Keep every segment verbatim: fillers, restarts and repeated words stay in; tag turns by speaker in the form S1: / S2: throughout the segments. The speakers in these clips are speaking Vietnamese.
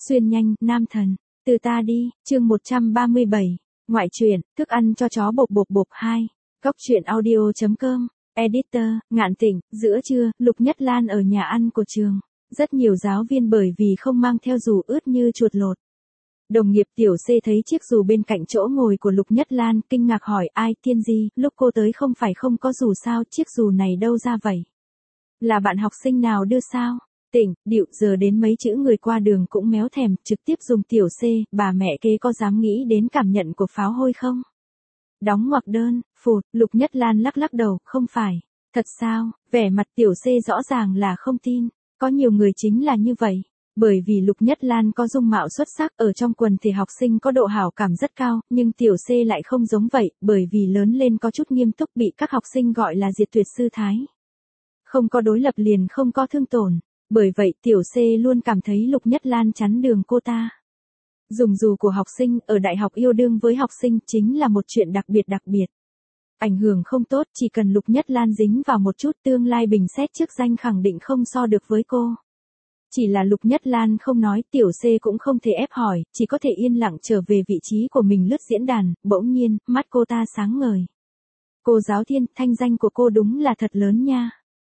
S1: Xuyên nhanh, nam thần. Từ ta đi, chương một trăm ba mươi bảy. Ngoại truyện, thức ăn cho chó bộp bộp bộp hai. Góc truyện audio.com. Editor, Ngạn Tịnh. Giữa trưa, Lục Nhất Lan ở nhà ăn của trường. Rất nhiều giáo viên bởi vì không mang theo dù ướt như chuột lột. Đồng nghiệp tiểu C thấy chiếc dù bên cạnh chỗ ngồi của Lục Nhất Lan, kinh ngạc hỏi ai, Thiên Di, lúc cô tới không phải không có dù sao, chiếc dù này đâu ra vậy? Là bạn học sinh nào đưa sao? Tỉnh, điệu, giờ đến mấy chữ người qua đường cũng méo thèm, trực tiếp dùng tiểu C, bà mẹ kế có dám nghĩ đến cảm nhận của pháo hôi không? Đóng ngoặc đơn, phụt, Lục Nhất Lan lắc lắc đầu, không phải. Thật sao? Vẻ mặt tiểu C rõ ràng là không tin. Có nhiều người chính là như vậy. Bởi vì Lục Nhất Lan có dung mạo xuất sắc, ở trong quần thể học sinh có độ hảo cảm rất cao, nhưng tiểu C lại không giống vậy, bởi vì lớn lên có chút nghiêm túc bị các học sinh gọi là diệt tuyệt sư thái. Không có đối lập liền không có thương tổn. Bởi vậy tiểu C luôn cảm thấy Lục Nhất Lan chắn đường cô ta. Dùng dù của học sinh ở đại học yêu đương với học sinh chính là một chuyện đặc biệt đặc biệt. Ảnh hưởng không tốt, chỉ cần Lục Nhất Lan dính vào một chút tương lai bình xét chức danh khẳng định không so được với cô. Chỉ là Lục Nhất Lan không nói, tiểu C cũng không thể ép hỏi, chỉ có thể yên lặng trở về vị trí của mình lướt diễn đàn, bỗng nhiên, mắt cô ta sáng ngời. Cô giáo Thiên, thanh danh của cô đúng là thật lớn nha.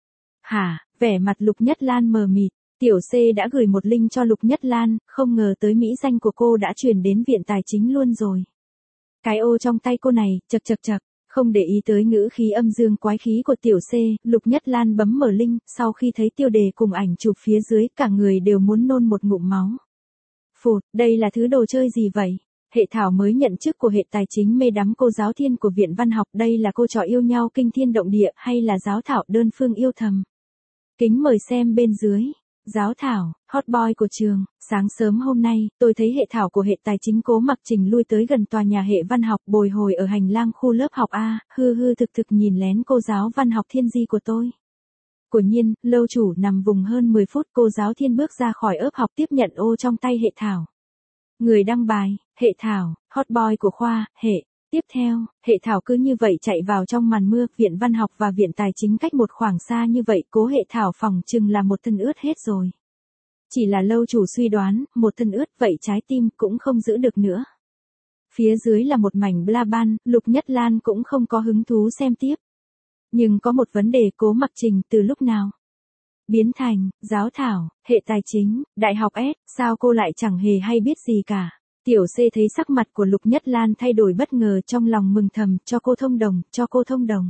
S1: Hả, vẻ mặt Lục Nhất Lan mờ mịt, tiểu C đã gửi một link cho Lục Nhất Lan, không ngờ tới mỹ danh của cô đã truyền đến viện tài chính luôn rồi. Cái ô trong tay cô này, chật chật chật, không để ý tới ngữ khí âm dương quái khí của tiểu C, Lục Nhất Lan bấm mở link, sau khi thấy tiêu đề cùng ảnh chụp phía dưới, cả người đều muốn nôn một ngụm máu. Phụt, đây là thứ đồ chơi gì vậy? Hệ Thảo mới nhận chức của hệ tài chính mê đắm cô giáo Thiên của viện văn học, đây là cô trò yêu nhau kinh thiên động địa hay là giáo Thảo đơn phương yêu thầm? Kính mời xem bên dưới. Giáo Thảo, hot boy của trường. Sáng sớm hôm nay, tôi thấy Hệ Thảo của hệ tài chính Cố Mặc Trình lui tới gần tòa nhà hệ văn học bồi hồi ở hành lang khu lớp học A, hư hư thực thực nhìn lén cô giáo văn học Thiên Di của tôi. Quả nhiên, lâu chủ nằm vùng hơn mười phút, cô giáo Thiên bước ra khỏi lớp học tiếp nhận ô trong tay Hệ Thảo. Người đăng bài, Hệ Thảo, hot boy của khoa, hệ. Tiếp theo, Hệ Thảo cứ như vậy chạy vào trong màn mưa, viện văn học và viện tài chính cách một khoảng xa như vậy, Cố Hệ Thảo phòng chừng là một thân ướt hết rồi. Chỉ là lâu chủ suy đoán, một thân ướt vậy trái tim cũng không giữ được nữa. Phía dưới là một mảnh bla ban, Lục Nhất Lan cũng không có hứng thú xem tiếp. Nhưng có một vấn đề, Cố Mặc Trình từ lúc nào biến thành giáo Thảo, hệ tài chính, đại học S, sao cô lại chẳng hề hay biết gì cả. Tiểu C thấy sắc mặt của Lục Nhất Lan thay đổi bất ngờ, trong lòng mừng thầm, cho cô thông đồng, cho cô thông đồng.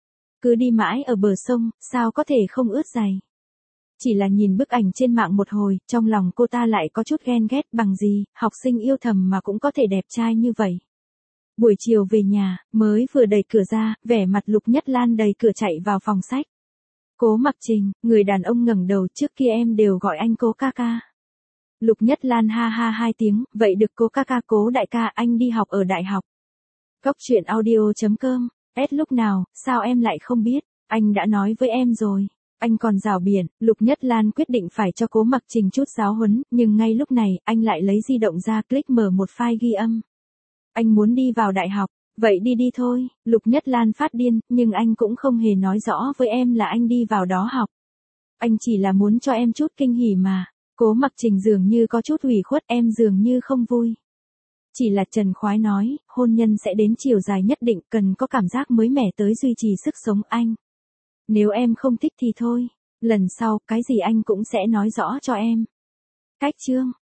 S1: Cứ đi mãi ở bờ sông, sao có thể không ướt giày. Chỉ là nhìn bức ảnh trên mạng một hồi, trong lòng cô ta lại có chút ghen ghét, bằng gì, học sinh yêu thầm mà cũng có thể đẹp trai như vậy. Buổi chiều về nhà, mới vừa đẩy cửa ra, vẻ mặt Lục Nhất Lan đầy cửa chạy vào phòng sách. Cố Mặc Trình, người đàn ông ngẩng đầu, trước kia em đều gọi anh Cố ca ca. Lục Nhất Lan ha ha hai tiếng, vậy được Cố ca ca. Cố đại ca, anh đi học ở đại học. Góc truyện audio.com. S lúc nào, sao em lại không biết, anh đã nói với em rồi. Anh còn rảo biện, Lục Nhất Lan quyết định phải cho Cố Mặc Trình chút giáo huấn, nhưng ngay lúc này, anh lại lấy di động ra click mở một file ghi âm. Anh muốn đi vào đại học, vậy đi đi thôi. Lục Nhất Lan phát điên, nhưng anh cũng không hề nói rõ với em là anh đi vào đó học. Anh chỉ là muốn cho em chút kinh hỉ mà. Cố Mặc Trình dường như có chút ủy khuất, em dường như không vui. Chỉ là Trần Khoái nói, hôn nhân sẽ đến chiều dài nhất định, cần có cảm giác mới mẻ tới duy trì sức sống anh. Nếu em không thích thì thôi, lần sau, cái gì anh cũng sẽ nói rõ cho em. Cách chương.